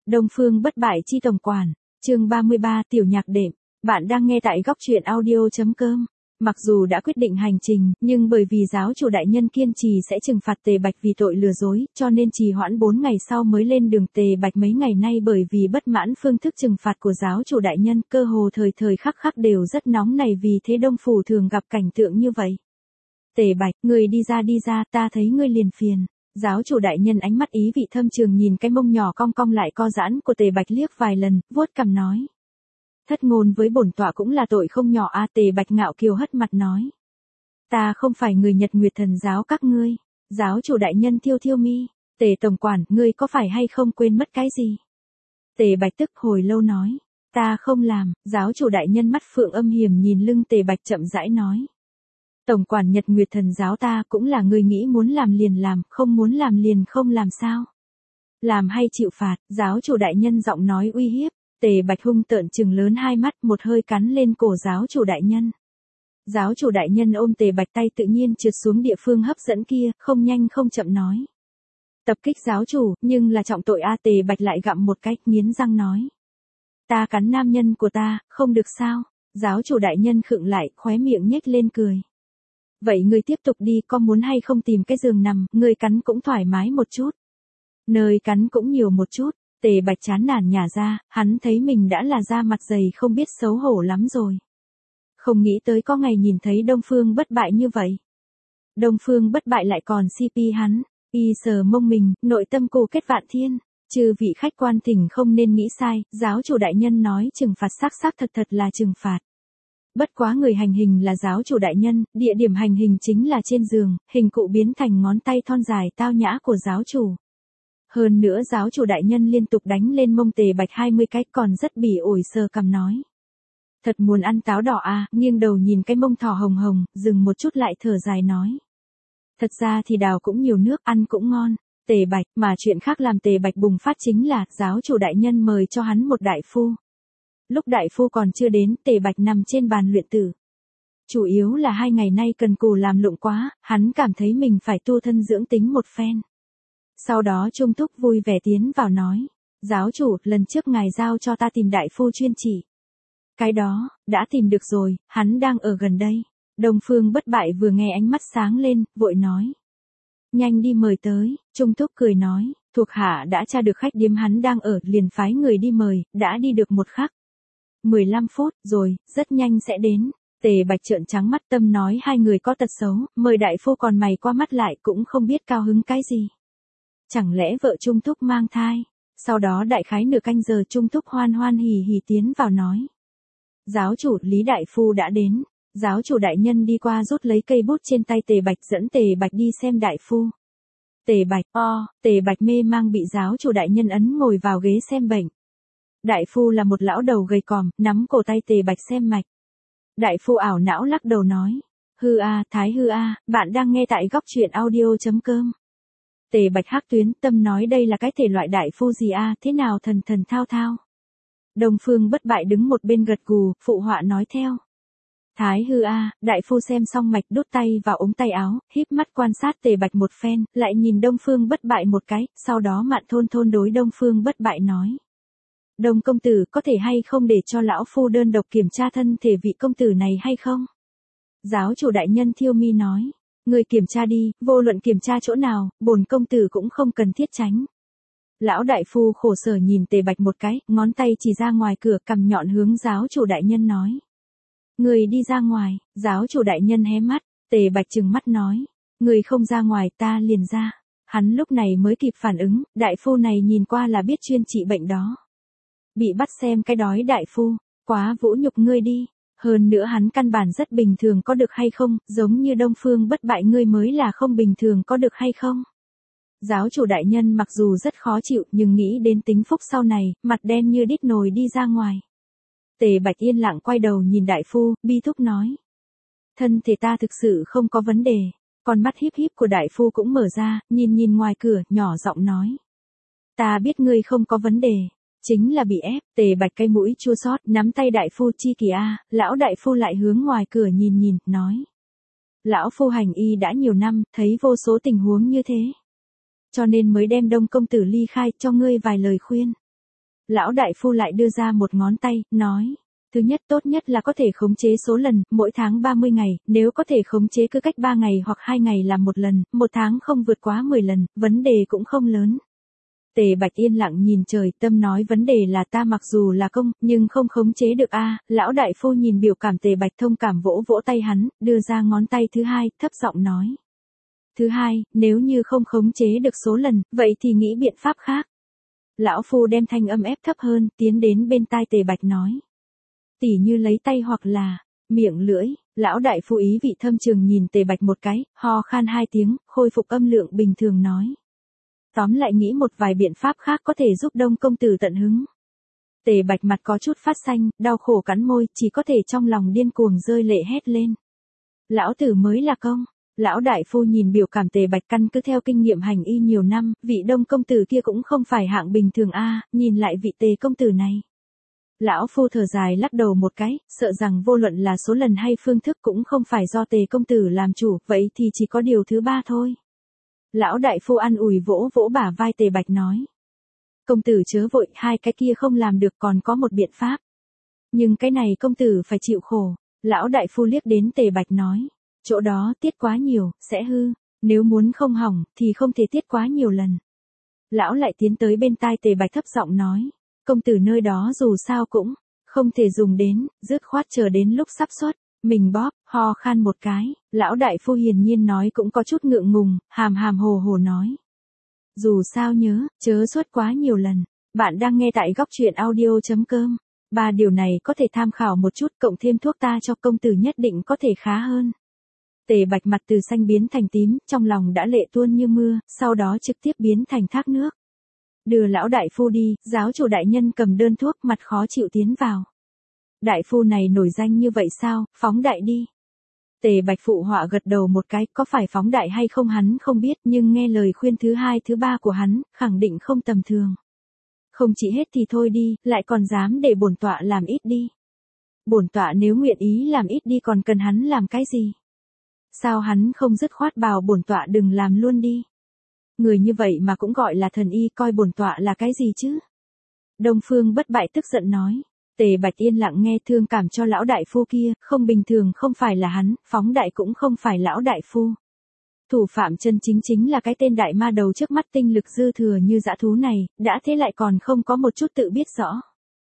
Đông Phương bất bại chi tổng quản, chương 33 tiểu nhạc đệm, bạn đang nghe tại góc truyện audio.com. Mặc dù đã quyết định hành trình, nhưng bởi vì giáo chủ đại nhân kiên trì sẽ trừng phạt Tề Bạch vì tội lừa dối, cho nên trì hoãn 4 ngày sau mới lên đường. Tề Bạch mấy ngày nay bởi vì bất mãn phương thức trừng phạt của giáo chủ đại nhân, cơ hồ thời thời khắc khắc đều rất nóng này, vì thế Đông Phủ thường gặp cảnh tượng như vậy. Tề Bạch, người đi ra, ta thấy ngươi liền phiền. Giáo chủ đại nhân ánh mắt ý vị thâm trường nhìn cái mông nhỏ cong cong lại co giãn của Tề Bạch liếc vài lần, vuốt cằm nói. Thất ngôn với bổn tọa cũng là tội không nhỏ a. Tề Bạch ngạo kiều hất mặt nói. Ta không phải người Nhật Nguyệt Thần giáo các ngươi. Giáo chủ đại nhân thiêu thiêu mi. Tề tổng quản, ngươi có phải hay không quên mất cái gì? Tề Bạch tức hồi lâu nói. Ta không làm. Giáo chủ đại nhân mắt phượng âm hiểm nhìn lưng Tề Bạch chậm rãi nói. Tổng quản Nhật Nguyệt Thần giáo ta cũng là người nghĩ muốn làm liền làm, không muốn làm liền không làm sao. Làm hay chịu phạt, giáo chủ đại nhân giọng nói uy hiếp. Tề Bạch hung tợn trừng lớn hai mắt, một hơi cắn lên cổ giáo chủ đại nhân. Giáo chủ đại nhân ôm Tề Bạch tay tự nhiên trượt xuống địa phương hấp dẫn kia, không nhanh không chậm nói. Tập kích giáo chủ, nhưng là trọng tội a. Tề Bạch lại gặm một cái, nghiến răng nói. Ta cắn nam nhân của ta, không được sao? Giáo chủ đại nhân khựng lại, khóe miệng nhếch lên cười. Vậy ngươi tiếp tục đi, có muốn hay không tìm cái giường nằm, ngươi cắn cũng thoải mái một chút. Nơi cắn cũng nhiều một chút. Tề Bạch chán nản nhả ra, hắn thấy mình đã là da mặt dày không biết xấu hổ lắm rồi. Không nghĩ tới có ngày nhìn thấy Đông Phương bất bại như vậy. Đông Phương bất bại lại còn CP hắn, y sờ mông mình, nội tâm cô kết vạn thiên. Chư vị khách quan thỉnh không nên nghĩ sai, giáo chủ đại nhân nói trừng phạt xác thật là trừng phạt. Bất quá người hành hình là giáo chủ đại nhân, địa điểm hành hình chính là trên giường, hình cụ biến thành ngón tay thon dài tao nhã của giáo chủ. Hơn nữa giáo chủ đại nhân liên tục đánh lên mông Tề Bạch 20 cái, còn rất bỉ ổi sờ cằm nói. Thật muốn ăn táo đỏ à, nghiêng đầu nhìn cái mông thỏ hồng hồng, dừng một chút lại thở dài nói. Thật ra thì đào cũng nhiều nước, ăn cũng ngon. Tề Bạch, mà chuyện khác làm Tề Bạch bùng phát chính là, giáo chủ đại nhân mời cho hắn một đại phu. Lúc đại phu còn chưa đến, Tề Bạch nằm trên bàn luyện tử. Chủ yếu là 2 ngày nay cần cù làm lụng quá, hắn cảm thấy mình phải tu thân dưỡng tính một phen. Sau đó Trung Thúc vui vẻ tiến vào nói. Giáo chủ, lần trước ngài giao cho ta tìm đại phu chuyên chỉ. Cái đó, đã tìm được rồi, hắn đang ở gần đây. Đông Phương bất bại vừa nghe ánh mắt sáng lên, vội nói. Nhanh đi mời tới. Trung Thúc cười nói, thuộc hạ đã tra được khách điếm hắn đang ở, liền phái người đi mời, đã đi được một khắc. 15 phút, rồi, rất nhanh sẽ đến. Tề Bạch trợn trắng mắt tâm nói hai người có tật xấu, mời đại phu còn mày qua mắt lại cũng không biết cao hứng cái gì. Chẳng lẽ vợ Trung Thúc mang thai? Sau đó đại khái nửa canh giờ Trung Thúc hoan hoan hỉ hỉ tiến vào nói. Giáo chủ, Lý đại phu đã đến. Giáo chủ đại nhân đi qua rút lấy cây bút trên tay Tề Bạch, dẫn Tề Bạch đi xem đại phu. Tề Bạch, Tề Bạch mê mang bị giáo chủ đại nhân ấn ngồi vào ghế xem bệnh. Đại phu là một lão đầu gầy còm, nắm cổ tay Tề Bạch xem mạch. Đại phu ảo não lắc đầu nói. Thái hư a, bạn đang nghe tại góc truyện audio.com. Tề Bạch hắc tuyến tâm nói đây là cái thể loại đại phu gì a, thế nào thần thao thao. Đông Phương bất bại đứng một bên gật gù, phụ họa nói theo. Thái hư a, đại phu xem xong mạch đút tay vào ống tay áo, híp mắt quan sát Tề Bạch một phen, lại nhìn Đông Phương bất bại một cái, sau đó mạn thôn đối Đông Phương bất bại nói. Đông công tử có thể hay không để cho lão phu đơn độc kiểm tra thân thể vị công tử này hay không? Giáo chủ đại nhân thiêu mi nói. Người kiểm tra đi, vô luận kiểm tra chỗ nào, bổn công tử cũng không cần thiết tránh. Lão đại phu khổ sở nhìn Tề Bạch một cái, ngón tay chỉ ra ngoài cửa, cằm nhọn hướng giáo chủ đại nhân nói. Người đi ra ngoài. Giáo chủ đại nhân hé mắt, Tề Bạch trừng mắt nói. Người không ra ngoài ta liền ra. Hắn lúc này mới kịp phản ứng, đại phu này nhìn qua là biết chuyên trị bệnh đó. Bị bắt xem cái đói đại phu, quá vũ nhục ngươi đi. Hơn nữa hắn căn bản rất bình thường có được hay không, giống như Đông Phương bất bại ngươi mới là không bình thường có được hay không. Giáo chủ đại nhân mặc dù rất khó chịu nhưng nghĩ đến tính phúc sau này, mặt đen như đít nồi đi ra ngoài. Tề Bạch yên lặng quay đầu nhìn đại phu, bi thúc nói. Thân thể ta thực sự không có vấn đề. Con mắt híp híp của đại phu cũng mở ra, nhìn ngoài cửa, nhỏ giọng nói. Ta biết ngươi không có vấn đề. Chính là bị ép. Tề Bạch cây mũi chua xót, nắm tay đại phu chi kỳ a. Lão đại phu lại hướng ngoài cửa nhìn, nói. Lão phu hành y đã nhiều năm, thấy vô số tình huống như thế. Cho nên mới đem Đông công tử ly khai cho ngươi vài lời khuyên. Lão đại phu lại đưa ra một ngón tay, nói. Thứ nhất tốt nhất là có thể khống chế số lần, mỗi tháng 30 ngày, nếu có thể khống chế cứ cách 3 ngày hoặc 2 ngày làm một lần, một tháng không vượt quá 10 lần, vấn đề cũng không lớn. Tề Bạch yên lặng nhìn trời, tâm nói vấn đề là ta mặc dù là công, nhưng không khống chế được a. Lão đại phu nhìn biểu cảm Tề Bạch thông cảm vỗ vỗ tay hắn, đưa ra ngón tay thứ hai, thấp giọng nói. Thứ hai, nếu như không khống chế được số lần, vậy thì nghĩ biện pháp khác. Lão phu đem thanh âm ép thấp hơn, tiến đến bên tai Tề Bạch nói. Tỉ như lấy tay hoặc là, miệng lưỡi, lão đại phu ý vị thâm trường nhìn Tề Bạch một cái, ho khan 2 tiếng, khôi phục âm lượng bình thường nói. Tóm lại nghĩ một vài biện pháp khác có thể giúp Đông công tử tận hứng. Tề Bạch mặt có chút phát xanh, đau khổ cắn môi, chỉ có thể trong lòng điên cuồng rơi lệ hét lên. Lão tử mới là công. Lão đại phu nhìn biểu cảm Tề Bạch căn cứ theo kinh nghiệm hành y nhiều năm, vị Đông công tử kia cũng không phải hạng bình thường a, nhìn lại vị Tề công tử này. Lão phu thở dài lắc đầu một cái, sợ rằng vô luận là số lần hay phương thức cũng không phải do Tề công tử làm chủ, vậy thì chỉ có điều thứ ba thôi. Lão đại phu an ủi vỗ vỗ bả vai Tề Bạch nói. Công tử chớ vội, hai cái kia không làm được còn có một biện pháp. Nhưng cái này công tử phải chịu khổ. Lão đại phu liếc đến Tề Bạch nói. Chỗ đó tiết quá nhiều, sẽ hư. Nếu muốn không hỏng, thì không thể tiết quá nhiều lần. Lão lại tiến tới bên tai Tề Bạch thấp giọng nói. Công tử nơi đó dù sao cũng không thể dùng đến, dứt khoát chờ đến lúc sắp xuất. Mình bóp, ho khan một cái, lão đại phu hiển nhiên nói cũng có chút ngượng ngùng, hàm hàm hồ hồ nói. Dù sao nhớ, chớ xuất quá nhiều lần. Bạn đang nghe tại góc truyện audio.com. 3 điều này có thể tham khảo một chút, cộng thêm thuốc ta cho công tử nhất định có thể khá hơn. Tề Bạch mặt từ xanh biến thành tím, trong lòng đã lệ tuôn như mưa, sau đó trực tiếp biến thành thác nước. Đưa lão đại phu đi, giáo chủ đại nhân cầm đơn thuốc mặt khó chịu tiến vào. Đại phu này nổi danh như vậy sao, phóng đại đi. Tề Bạch phụ họa gật đầu một cái, có phải phóng đại hay không hắn không biết, nhưng nghe lời khuyên thứ hai thứ ba của hắn, khẳng định không tầm thường. Không chỉ hết thì thôi đi, lại còn dám để bổn tọa làm ít đi. Bổn tọa nếu nguyện ý làm ít đi còn cần hắn làm cái gì? Sao hắn không dứt khoát bảo bổn tọa đừng làm luôn đi? Người như vậy mà cũng gọi là thần y, coi bổn tọa là cái gì chứ? Đông Phương Bất Bại tức giận nói. Tề Bạch yên lặng nghe, thương cảm cho lão đại phu kia, không bình thường không phải là hắn, phóng đại cũng không phải lão đại phu. Thủ phạm chân chính chính là cái tên đại ma đầu trước mắt tinh lực dư thừa như dã thú này, đã thế lại còn không có một chút tự biết rõ.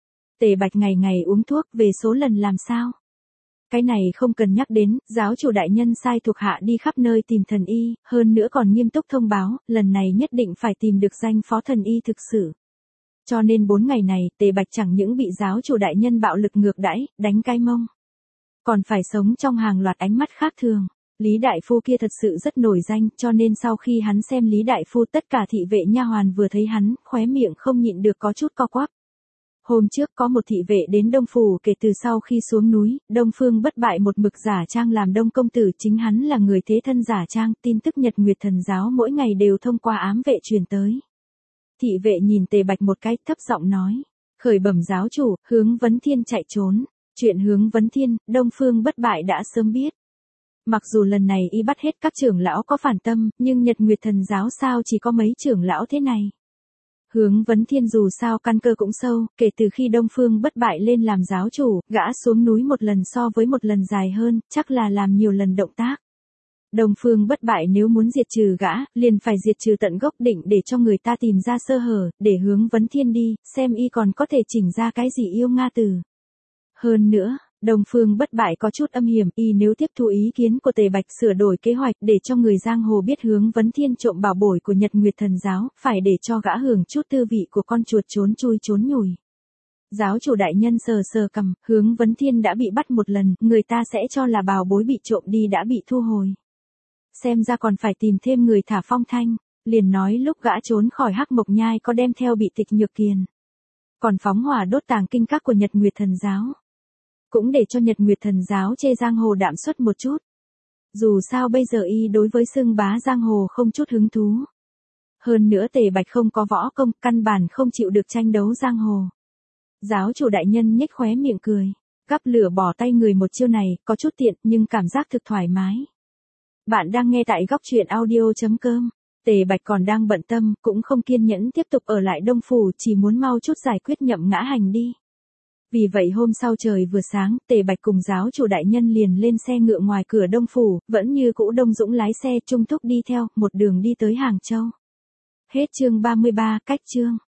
Tề Bạch ngày ngày uống thuốc, về số lần làm sao? Cái này không cần nhắc đến, giáo chủ đại nhân sai thuộc hạ đi khắp nơi tìm thần y, hơn nữa còn nghiêm túc thông báo, lần này nhất định phải tìm được danh phó thần y thực sự. Cho nên 4 ngày này, Tề Bạch chẳng những bị giáo chủ đại nhân bạo lực ngược đãi, đánh cái mông, còn phải sống trong hàng loạt ánh mắt khác thường. Lý đại phu kia thật sự rất nổi danh, cho nên sau khi hắn xem Lý đại phu, tất cả thị vệ nha hoàn vừa thấy hắn, khóe miệng không nhịn được có chút co quắp. Hôm trước có một thị vệ đến Đông phủ, kể từ sau khi xuống núi, Đông Phương Bất Bại một mực giả trang làm Đông công tử, chính hắn là người thế thân giả trang, tin tức Nhật Nguyệt Thần giáo mỗi ngày đều thông qua ám vệ truyền tới. Thị vệ nhìn Tề Bạch một cái, thấp giọng nói. Khởi bẩm giáo chủ, Hướng Vấn Thiên chạy trốn. Chuyện Hướng Vấn Thiên, Đông Phương Bất Bại đã sớm biết. Mặc dù lần này y bắt hết các trưởng lão có phản tâm, nhưng Nhật Nguyệt Thần giáo sao chỉ có mấy trưởng lão thế này. Hướng Vấn Thiên dù sao căn cơ cũng sâu, kể từ khi Đông Phương Bất Bại lên làm giáo chủ, gã xuống núi một lần so với một lần dài hơn, chắc là làm nhiều lần động tác. Đông Phương Bất Bại nếu muốn diệt trừ gã, liền phải diệt trừ tận gốc, định để cho người ta tìm ra sơ hở, để Hướng Vấn Thiên đi, xem y còn có thể chỉnh ra cái gì yêu Nga từ. Hơn nữa, Đông Phương Bất Bại có chút âm hiểm, y nếu tiếp thu ý kiến của Tề Bạch sửa đổi kế hoạch để cho người giang hồ biết Hướng Vấn Thiên trộm bảo bối của Nhật Nguyệt Thần giáo, phải để cho gã hưởng chút tư vị của con chuột trốn chui trốn nhủi. Giáo chủ đại nhân sờ sờ cằm, Hướng Vấn Thiên đã bị bắt một lần, người ta sẽ cho là bảo bối bị trộm đi đã bị thu hồi. Xem ra còn phải tìm thêm người thả phong thanh, liền nói lúc gã trốn khỏi Hắc Mộc Nhai có đem theo bị Tịch Nhược Kiền. Còn phóng hỏa đốt tàng kinh các của Nhật Nguyệt Thần giáo. Cũng để cho Nhật Nguyệt Thần giáo chê giang hồ đạm suất một chút. Dù sao bây giờ y đối với xưng bá giang hồ không chút hứng thú. Hơn nữa Tề Bạch không có võ công, căn bản không chịu được tranh đấu giang hồ. Giáo chủ đại nhân nhếch khóe miệng cười, gắp lửa bỏ tay người một chiêu này, có chút tiện nhưng cảm giác thực thoải mái. Bạn đang nghe tại góc truyện audio.com. Tề Bạch còn đang bận tâm, cũng không kiên nhẫn tiếp tục ở lại Đông Phủ, chỉ muốn mau chút giải quyết Nhậm Ngã Hành đi. Vì vậy hôm sau trời vừa sáng, Tề Bạch cùng giáo chủ đại nhân liền lên xe ngựa ngoài cửa Đông Phủ, vẫn như cũ Đông Dũng lái xe, Trung Thúc đi theo, một đường đi tới Hàng Châu. Hết chương 33, cách chương.